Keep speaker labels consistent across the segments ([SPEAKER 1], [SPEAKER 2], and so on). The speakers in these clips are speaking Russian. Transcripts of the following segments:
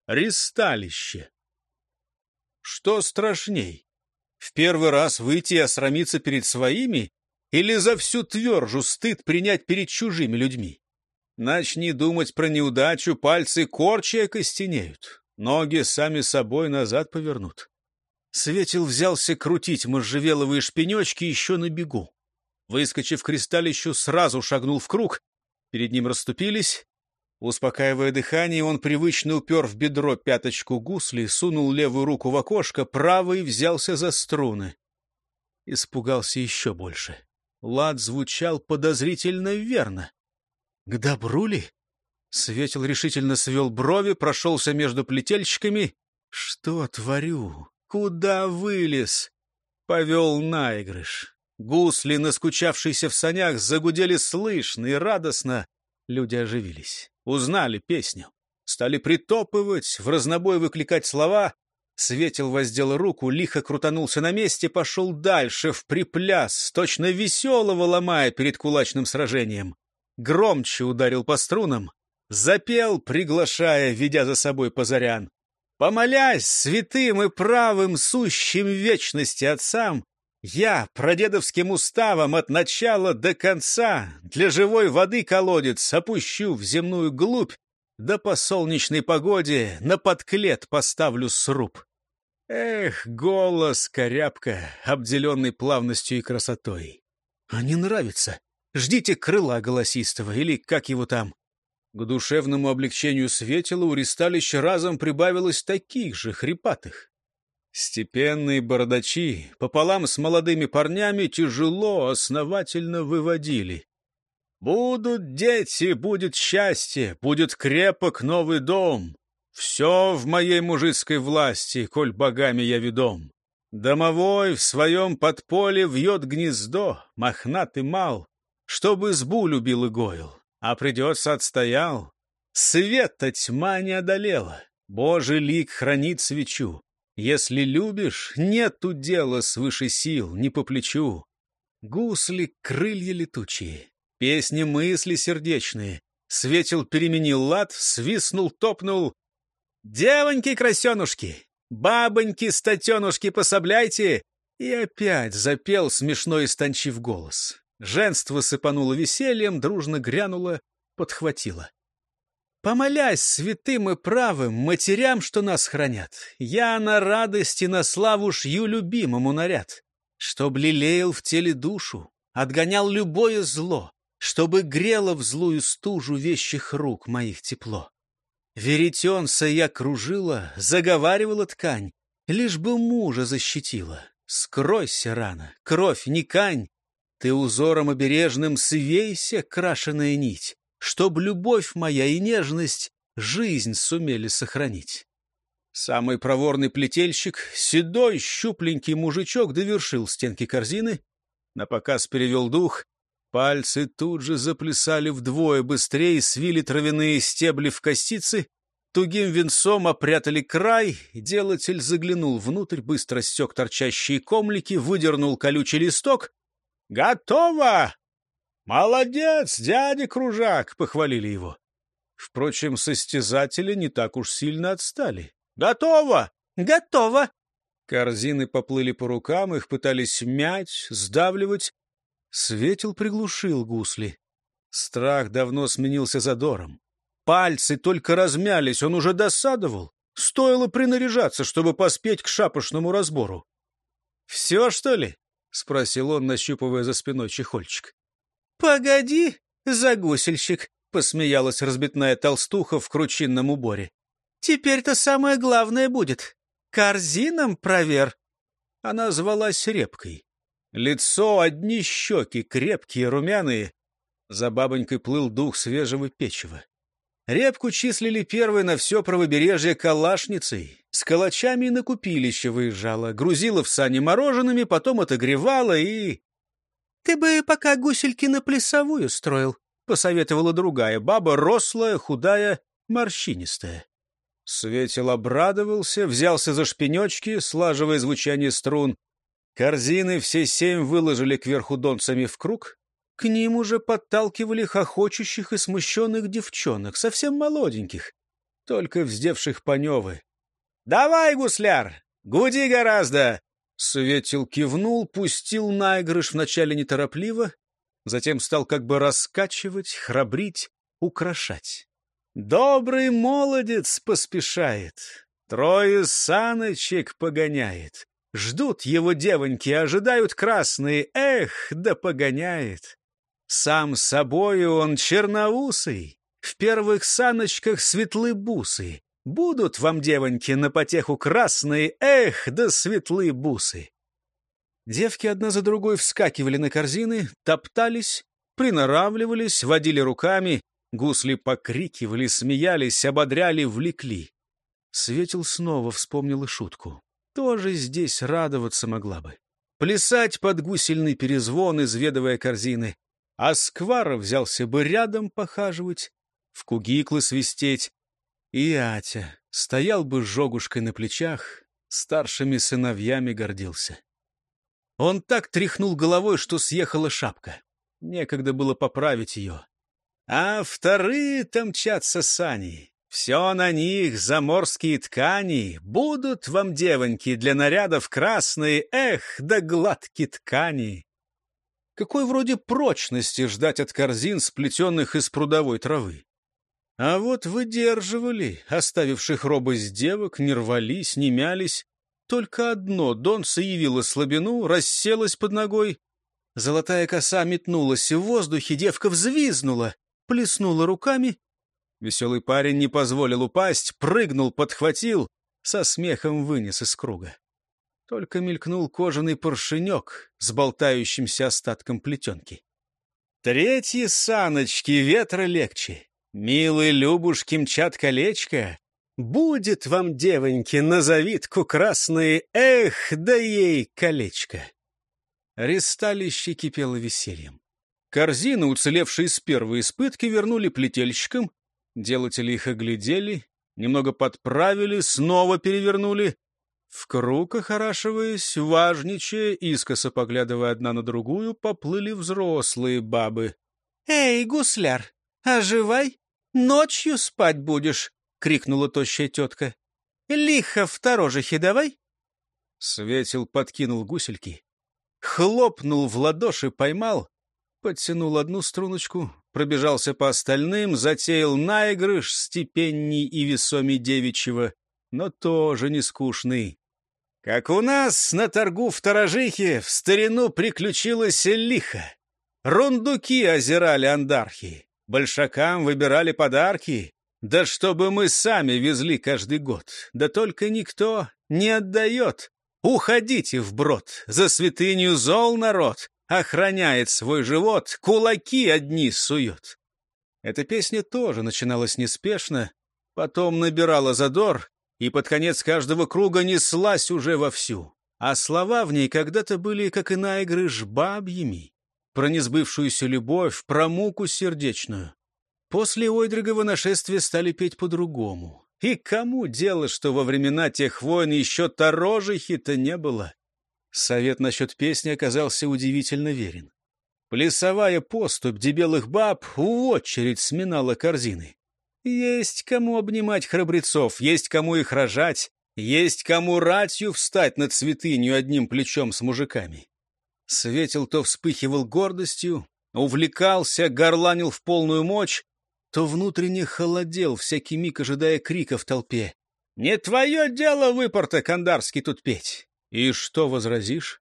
[SPEAKER 1] Ристалище. Что страшней? В первый раз выйти и осрамиться перед своими или за всю твержу стыд принять перед чужими людьми? Начни думать про неудачу, пальцы корча костенеют, ноги сами собой назад повернут. Светил взялся крутить можжевеловые шпенечки еще на бегу. Выскочив к ристалищу, сразу шагнул в круг. Перед ним расступились. Успокаивая дыхание, он привычно упер в бедро пяточку гусли, сунул левую руку в окошко, правой взялся за струны. Испугался еще больше. Лад звучал подозрительно верно. К добру ли? Светил решительно свел брови, прошелся между плетельщиками. Что творю? Куда вылез? Повел наигрыш. Гусли, наскучавшиеся в санях, загудели слышно и радостно. Люди оживились, узнали песню, стали притопывать, в разнобой выкликать слова. Светил воздел руку, лихо крутанулся на месте, пошел дальше, в припляс, точно веселого ломая перед кулачным сражением. Громче ударил по струнам, запел, приглашая, ведя за собой позарян. Помолясь святым и правым, сущим вечности отцам, я прадедовским уставом от начала до конца для живой воды колодец опущу в земную глубь, да по солнечной погоде на подклет поставлю сруб. Эх, голос, корябка, обделенный плавностью и красотой. А не нравится. Ждите крыла голосистого, или как его там. К душевному облегчению Светила у ристалища разом прибавилось таких же хрипатых. Степенные бородачи пополам с молодыми парнями тяжело, основательно выводили. Будут дети, будет счастье, будет крепок новый дом. Все в моей мужицкой власти, коль богами я ведом. Домовой в своем подполе вьет гнездо, мохнатый мал, чтобы избу любил и гоил, а придется отстоял. Света тьма не одолела, Божий лик хранит свечу. Если любишь, нету дела свыше сил, не по плечу. Гусли — крылья летучие, песни мысли сердечные. Светил переменил лад, свистнул, топнул. «Девоньки-красенушки, бабоньки-статенушки, пособляйте!» И опять запел, смешно истончив голос. Женство сыпануло весельем, дружно грянуло, подхватило. Помолясь святым и правым матерям, что нас хранят, я на радости, на славу шью любимому наряд, чтоб лелеял в теле душу, отгонял любое зло, чтобы грело в злую стужу вещих рук моих тепло. Веретенца я кружила, заговаривала ткань, лишь бы мужа защитила. Скройся рано, кровь не кань, ты узором обережным свейся, крашеная нить, чтоб любовь моя и нежность жизнь сумели сохранить. Самый проворный плетельщик, седой, щупленький мужичок, довершил стенки корзины, напоказ перевел дух. Пальцы тут же заплясали вдвое быстрее, свили травяные стебли в косицы, тугим венцом опрятали край. Делатель заглянул внутрь, быстро стек торчащие комлики, выдернул колючий листок. «Готово! Молодец, дядя Кружак!» — похвалили его. Впрочем, состязатели не так уж сильно отстали. «Готово! Готово!» Корзины поплыли по рукам, их пытались мять, сдавливать. Светил приглушил гусли. Страх давно сменился задором. Пальцы только размялись, он уже досадовал. Стоило принаряжаться, чтобы поспеть к шапошному разбору. «Все, что ли?» — спросил он, нащупывая за спиной чехольчик. «Погоди, загусельщик!» — посмеялась разбитная толстуха в кручинном уборе. «Теперь-то самое главное будет. Корзинам провер». Она звалась Репкой. Лицо одни щеки, крепкие, румяные. За бабонькой плыл дух свежего печива. Репку числили первой на все правобережье калашницей. С калачами на купилище выезжала, грузила в сани мороженными, потом отогревала и... «Ты бы пока гусельки на плясовую строил», — посоветовала другая баба, рослая, худая, морщинистая. Светил обрадовался, взялся за шпенечки, слаживая звучание струн. Корзины все 7 выложили кверху донцами в круг. К ним уже подталкивали хохочущих и смущенных девчонок, совсем молоденьких. только вздевших Паневы. «Давай, гусляр, гуди гораздо!» Светил кивнул, пустил наигрыш вначале неторопливо, затем стал как бы раскачивать, храбрить, украшать. «Добрый молодец поспешает, 3 саночек погоняет. Ждут его девоньки, ожидают красные, эх, да погоняет. Сам собою он черноусый, в первых саночках светлы бусы. Будут вам, девоньки, на потеху красные, эх, да светлы бусы». Девки одна за другой вскакивали на корзины, топтались, приноравливались, водили руками, гусли покрикивали, смеялись, ободряли, влекли. Светил снова вспомнил и шутку. Тоже здесь радоваться могла бы. Плясать под гусельный перезвон, изведывая корзины. А Сквара взялся бы рядом похаживать, в кугиклы свистеть. И Атя стоял бы с жогушкой на плечах, старшими сыновьями гордился. Он так тряхнул головой, что съехала шапка. Некогда было поправить ее. А вторые-то мчатся сани. Все на них заморские ткани. Будут вам, девоньки, для нарядов красные, эх, да гладкие ткани. Какой вроде прочности ждать от корзин, сплетенных из прудовой травы? А вот выдерживали, оставивших робость девок, не рвались, не мялись. Только одно донце явило слабину, расселась под ногой. Золотая коса метнулась в воздухе, девка взвизнула, плеснула руками. Веселый парень не позволил упасть, прыгнул, подхватил, со смехом вынес из круга. Только мелькнул кожаный поршенек с болтающимся остатком плетенки. 3 саночки ветра легче. Милые Любушки мчат колечко. Будет вам, девоньки, на завитку красные, эх, да ей колечко. Ресталище кипело весельем. Корзины, уцелевшие с первой испытки, вернули плетельщикам. Делатели их оглядели, немного подправили, снова перевернули. В круг, охорашиваясь, важничая, искоса поглядывая одна на другую, поплыли взрослые бабы. — Эй, гусляр, оживай, ночью спать будешь! — крикнула тощая тетка. — Лихо в сторожихе давай! Светил подкинул гусельки, хлопнул в ладоши, поймал, подтянул одну струночку, пробежался по остальным, затеял наигрыш степенней и весомей девичьего, но тоже не скучный. Как у нас на торгу в Торожихе в старину приключилось лихо. Рундуки озирали андархи, большакам выбирали подарки, да чтобы мы сами везли каждый год, да только никто не отдает. Уходите вброд, за святыню зол народ, охраняет свой живот, кулаки одни сует. Эта песня тоже начиналась неспешно, потом набирала задор, и под конец каждого круга неслась уже вовсю. А слова в ней когда-то были, как и наигрыш, бабьими, про несбывшуюся любовь, про муку сердечную. После Ойдригова нашествия стали петь по-другому. И кому дело, что во времена тех войн еще Торожихи-то не было? Совет насчет песни оказался удивительно верен. Плясовая поступь дебелых баб в очередь сминала корзины. Есть кому обнимать храбрецов, есть кому их рожать, есть кому ратью встать над святынью одним плечом с мужиками. Светил то вспыхивал гордостью, увлекался, горланил в полную мочь, то внутренне холодел, всякий миг ожидая крика в толпе. «Не твое дело, выпорта кандарский, тут петь!» И что возразишь?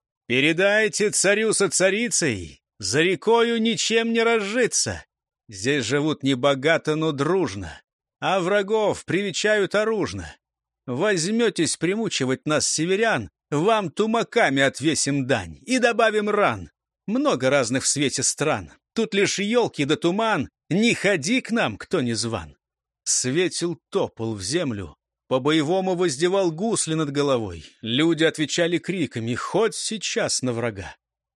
[SPEAKER 1] «Передайте царю со царицей, за рекою ничем не разжиться. Здесь живут не богато, но дружно, а врагов привечают оружно. Возьметесь примучивать нас, северян, вам тумаками отвесим дань и добавим ран. Много разных в свете стран, тут лишь елки да туман, не ходи к нам, кто не зван». Светил топал в землю, по-боевому воздевал гусли над головой. Люди отвечали криками, хоть сейчас на врага.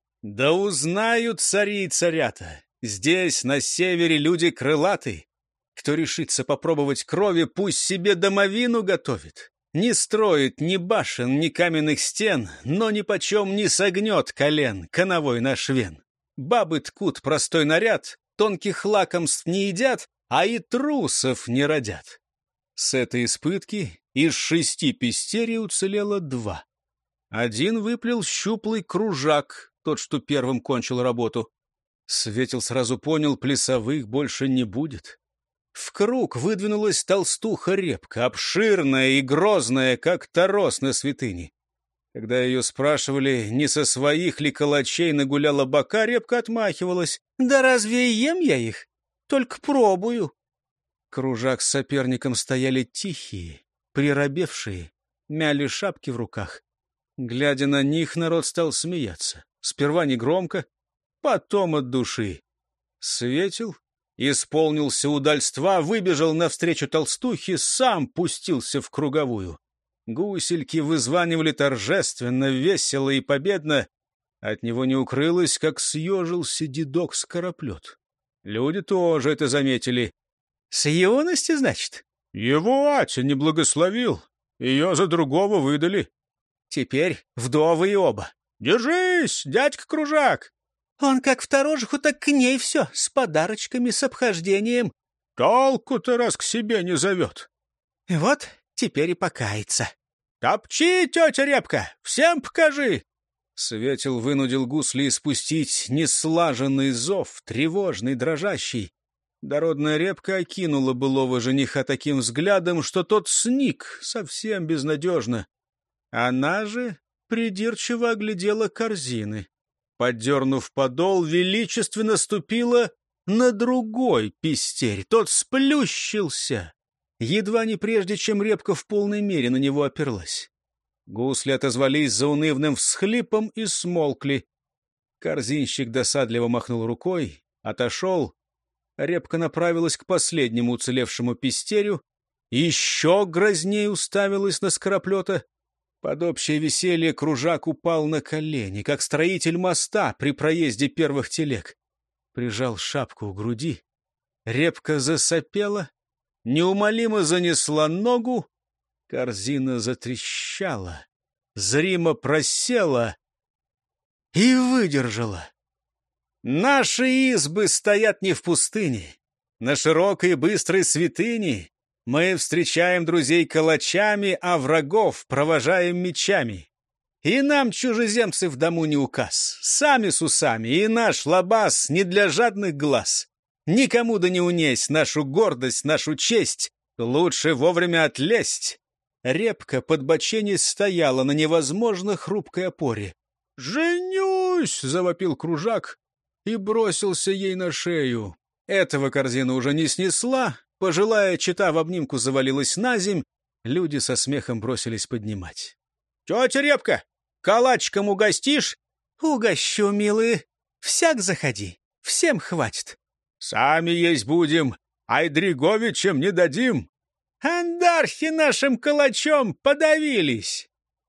[SPEAKER 1] Да узнают цари и царята, здесь, на севере, люди крылаты. Кто решится попробовать крови, пусть себе домовину готовит. Не строит ни башен, ни каменных стен, но нипочем не согнет колен коновой наш вен. Бабы ткут простой наряд, тонких лакомств не едят, а и трусов не родят. С этой испытки из 6 пестерий уцелело 2. Один выплел щуплый кружак, тот, что первым кончил работу. Светил сразу понял, плясовых больше не будет. В круг выдвинулась толстуха Репка, обширная и грозная, как торос на святыне. Когда ее спрашивали, не со своих ли калачей нагуляла бока, Репка отмахивалась. «Да разве и ем я их? Только пробую». Кружак с соперником стояли тихие, приробевшие, мяли шапки в руках. Глядя на них, народ стал смеяться. Сперва негромко, потом от души. Светил, исполнился удальства, выбежал навстречу толстухе, сам пустился в круговую. Гусельки вызванивали торжественно, весело и победно. От него не укрылось, как съежился дедок-скороплет. Люди тоже это заметили. «С юности, значит?» «Его Атя не благословил. Ее за другого выдали». «Теперь вдовы и оба». «Держись, дядька Кружак!» «Он как в торожиху, так к ней все, с подарочками, с обхождением». «Толку-то раз к себе не зовет». «Вот теперь и покается». «Топчи, тетя Репка, всем покажи!» Светил вынудил гусли испустить неслаженный зов, тревожный, дрожащий. Дородная Репка окинула былого жениха таким взглядом, что тот сник совсем безнадежно. Она же придирчиво оглядела корзины. Поддернув подол, величественно ступила на другой пестерь. Тот сплющился, едва не прежде, чем Репка в полной мере на него оперлась. Гусли отозвались заунывным всхлипом и смолкли. Корзинщик досадливо махнул рукой, отошел. Репка направилась к последнему уцелевшему пестерю, еще грознее уставилась на скороплета. Под общее веселье Кружак упал на колени, как строитель моста при проезде первых телег. Прижал шапку к груди. Репка засопела, неумолимо занесла ногу. Корзина затрещала, зримо просела и выдержала. Наши избы стоят не в пустыне. На широкой быстрой святыне мы встречаем друзей калачами, а врагов провожаем мечами. И нам, чужеземцы, в дому не указ. Сами с усами, и наш лабаз не для жадных глаз. Никому да не унесть нашу гордость, нашу честь. Лучше вовремя отлезть. Репка подбоченясь стояла на невозможно хрупкой опоре. «Женюсь!» — завопил Кружак и бросился ей на шею. Этого корзина уже не снесла. Пожилая чета в обнимку завалилась наземь. Люди со смехом бросились поднимать. «Тетя Репка, калачиком угостишь?» «Угощу, милые. Всяк заходи. Всем хватит». «Сами есть будем, Айдриговичем не дадим». «Андархи нашим калачом подавились!»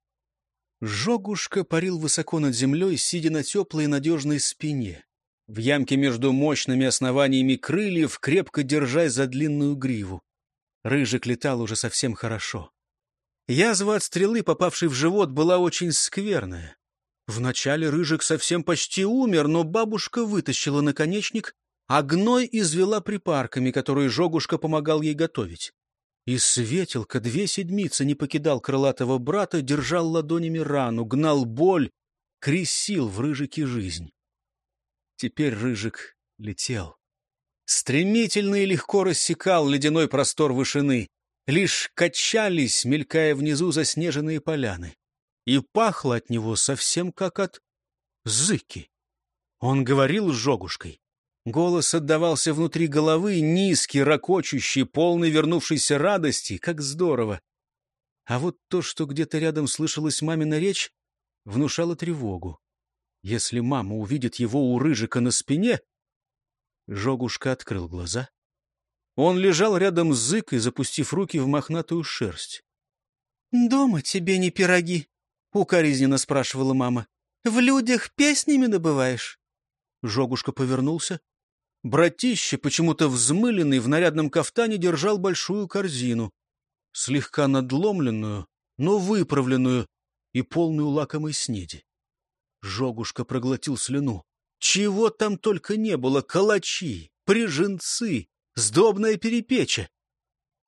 [SPEAKER 1] Жогушка парил высоко над землей, сидя на теплой и надежной спине. В ямке между мощными основаниями крыльев, крепко держась за длинную гриву. Рыжик летал уже совсем хорошо. Язва от стрелы, попавшей в живот, была очень скверная. Вначале Рыжик совсем почти умер, но бабушка вытащила наконечник, а гной извела припарками, которые Жогушка помогал ей готовить. И Светелка 2 седмицы не покидал крылатого брата, держал ладонями рану, гнал боль, кресил в Рыжике жизнь. Теперь Рыжик летел. Стремительно и легко рассекал ледяной простор вышины. Лишь качались, мелькая внизу заснеженные поляны. И пахло от него совсем как от зыки. Он говорил с Жогушкой. Голос отдавался внутри головы, низкий, ракочущий, полный вернувшейся радости. Как здорово! А вот то, что где-то рядом слышалась мамина речь, внушало тревогу. Если мама увидит его у Рыжика на спине... Жогушка открыл глаза. Он лежал рядом с зыкой, запустив руки в мохнатую шерсть. «Дома тебе не пироги?» — укоризненно спрашивала мама. «В людях песнями добываешь?» Жогушка повернулся. Братище, почему-то взмыленный, в нарядном кафтане держал большую корзину, слегка надломленную, но выправленную и полную лакомой снеди. Жогушка проглотил слюну. Чего там только не было: калачи, пряженцы, сдобная перепеча.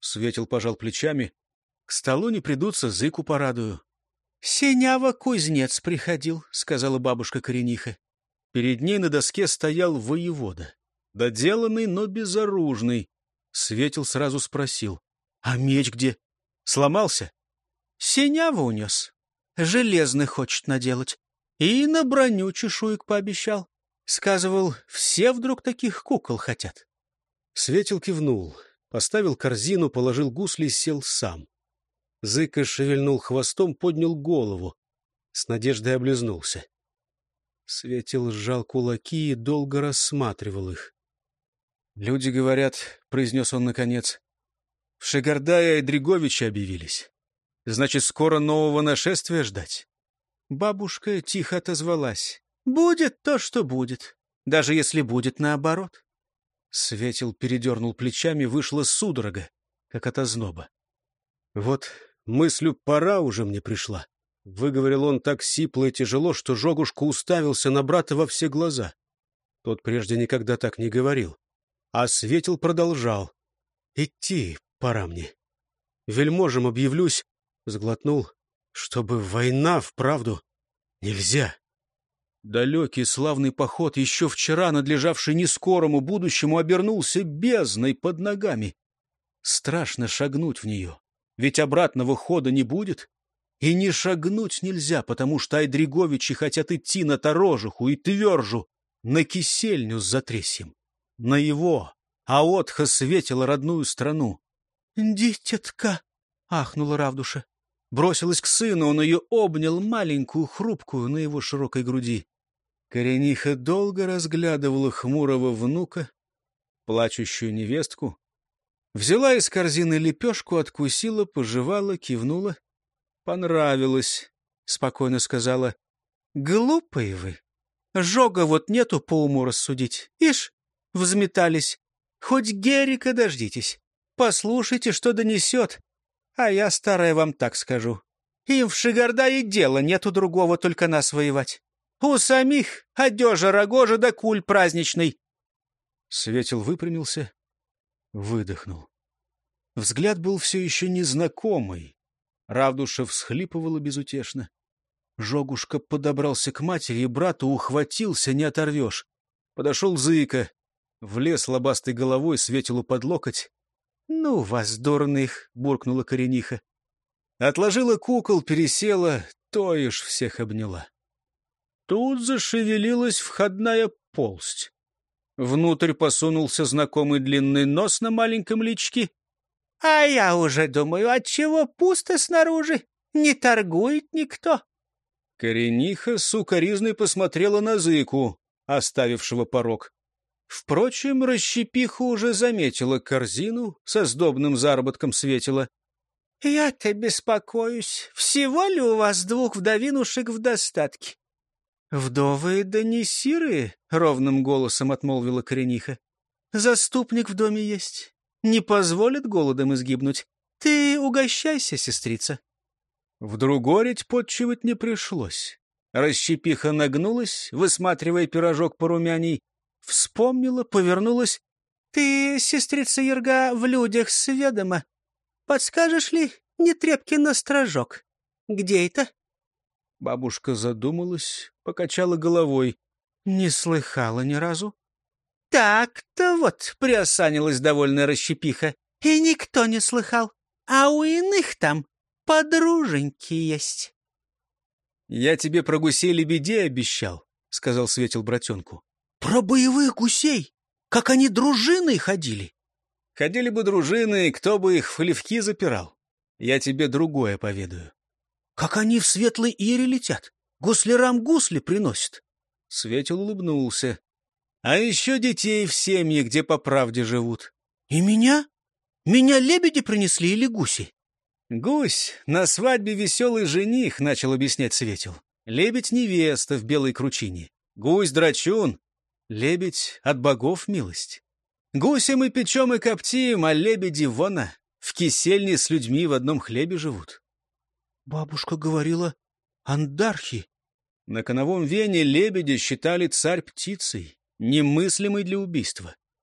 [SPEAKER 1] Светил пожал плечами. — К столу не придутся, зыку порадую. — Сенява кузнец приходил, — сказала бабушка Корениха. Перед ней на доске стоял воевода. Доделанный, но безоружный. Светил сразу спросил. — А меч где? Сломался? — Сенява унес. Железный хочет наделать. И на броню чешуек пообещал. Сказывал, все вдруг таких кукол хотят. Светил кивнул, поставил корзину, положил гусли, сел сам. Зыка шевельнул хвостом, поднял голову. С надеждой облизнулся. Светил сжал кулаки и долго рассматривал их. — Люди говорят, — произнес он наконец, — в Шигардае Айдриговичи объявились. Значит, скоро нового нашествия ждать? Бабушка тихо отозвалась. — Будет то, что будет, даже если будет наоборот. Светил передернул плечами, вышла судорога, как от озноба. — Вот мыслю пора уже мне пришла. Выговорил он так сипло и тяжело, что Жогушка уставился на брата во все глаза. Тот прежде никогда так не говорил. А Светил продолжал. — Идти пора мне. Вельможем объявлюсь, сглотнул, чтобы война вправду нельзя. Далекий славный поход, еще вчера надлежавший нескорому будущему, обернулся бездной под ногами. Страшно шагнуть в нее, ведь обратного хода не будет. И не шагнуть нельзя, потому что Айдриговичи хотят идти на Торожиху и Твержу, на Кисельню с Затресьем, на его, Аотха Светила родную страну. — Дитятка! — ахнула Равдуша. Бросилась к сыну, он ее обнял, маленькую, хрупкую, на его широкой груди. Корениха долго разглядывала хмурого внука, плачущую невестку. Взяла из корзины лепешку, откусила, пожевала, кивнула. Понравилось, — спокойно сказала. — Глупые вы. Жога вот нету по уму рассудить. Ишь, взметались. Хоть Герика дождитесь. Послушайте, что донесет. А я, старая, вам так скажу. Им в Шигардае дела нету другого, только нас воевать. У самих одежа рогожа да куль праздничный. Светил выпрямился, выдохнул. Взгляд был все еще незнакомый. Равдуша всхлипывала безутешно. Жогушка подобрался к матери и брату, ухватился, не оторвешь. Подошел Зыка, влез лобастой головой, Светилу под локоть. — Ну вас, дурных! — буркнула Корениха. Отложила кукол, пересела, тоишь всех обняла. Тут зашевелилась входная полсть. Внутрь посунулся знакомый длинный нос на маленьком личке. — А я уже думаю, отчего пусто снаружи? Не торгует никто. Корениха сукоризной посмотрела на Зыку, оставившего порог. Впрочем, Расщепиха уже заметила корзину, со сдобным заработком Светила. — Я-то беспокоюсь, всего ли у вас двух вдовинушек в достатке? — Вдовы да не сирые, — ровным голосом отмолвила Корениха. — Заступник в доме есть. Не позволит голодом изгибнуть. Ты угощайся, сестрица. Вдруг гореть подчивать не пришлось. Расщепиха нагнулась, высматривая пирожок порумяней, вспомнила, повернулась. — Ты, сестрица Ерга, в людях сведома. Подскажешь ли, не трепки на стражок? Где это? Бабушка задумалась, покачала головой. Не слыхала ни разу. — Так-то вот, — приосанилась довольная Расщепиха, — и никто не слыхал. А у иных там подруженьки есть. — Я тебе про гусей-лебедей обещал, — сказал Светил братенку. — Про боевых гусей? Как они дружиной ходили? — Ходили бы дружины, кто бы их в хлевки запирал. Я тебе другое поведаю. — Как они в светлой Ире летят, гуслярам гусли приносят. Светил улыбнулся. — А еще детей в семье, где по правде живут. — И меня? Меня лебеди принесли или гуси? — Гусь на свадьбе веселый жених, — начал объяснять Светил. Лебедь — невеста в белой кручине. Гусь — драчун. Лебедь — от богов милость. Гуся мы печем и коптим, а лебеди вона в кисельне с людьми в одном хлебе живут. Бабушка говорила андархи. На коновом вене лебедя считали царь птицей, немыслимой для убийства.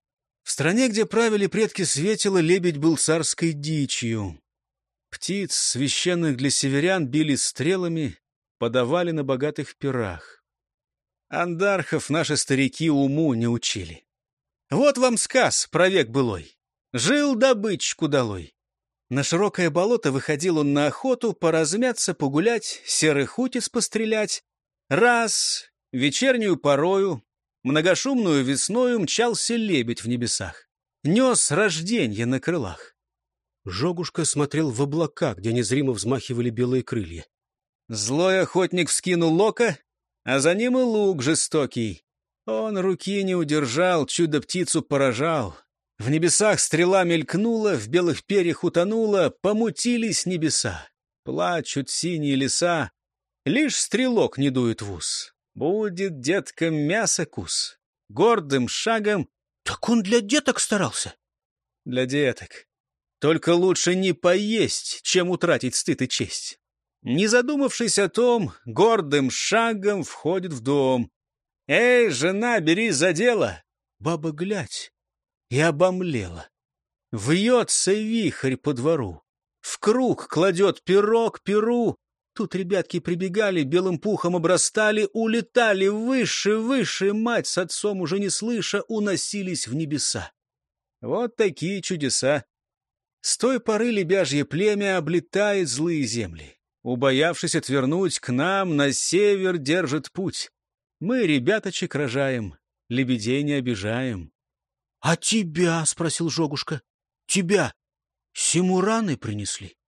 [SPEAKER 1] В стране, где правили предки Светила, лебедь был царской дичью. Птиц, священных для северян, били стрелами, подавали на богатых пирах. Андархов наши старики уму не учили. Вот вам сказ про век былой. Жил добытчик удалой. На широкое болото выходил он на охоту, поразмяться, погулять, серых утиц пострелять. Раз, вечернюю порою, многошумную весною мчался лебедь в небесах. Нес рожденье на крылах.
[SPEAKER 2] Жогушка смотрел в облака, где незримо взмахивали белые крылья.
[SPEAKER 1] Злой охотник вскинул лока, а за ним и лук жестокий. Он руки не удержал, чудо-птицу поражал. В небесах стрела мелькнула, в белых перьях утонула, помутились небеса. Плачут синие леса, лишь стрелок не дует в ус. Будет деткам мясо-кус. Гордым шагом...
[SPEAKER 2] Так он для деток старался?
[SPEAKER 1] Для деток. Только лучше не поесть, чем утратить стыд и честь. Не задумавшись о том, гордым шагом входит в дом. «Эй, жена, берись за дело!» Баба, глядь, и обомлела. Вьется вихрь по двору, в круг кладет пирог перу. Тут ребятки прибегали, белым пухом обрастали, улетали выше, выше, мать с отцом уже не слыша, уносились в небеса. Вот такие чудеса. С той поры лебяжье племя облетает злые земли. Убоявшись отвернуть, к нам на север держит путь. Мы ребяточек рожаем, лебедей не обижаем.
[SPEAKER 2] — А тебя, — спросил Жогушка, — тебя симураны принесли?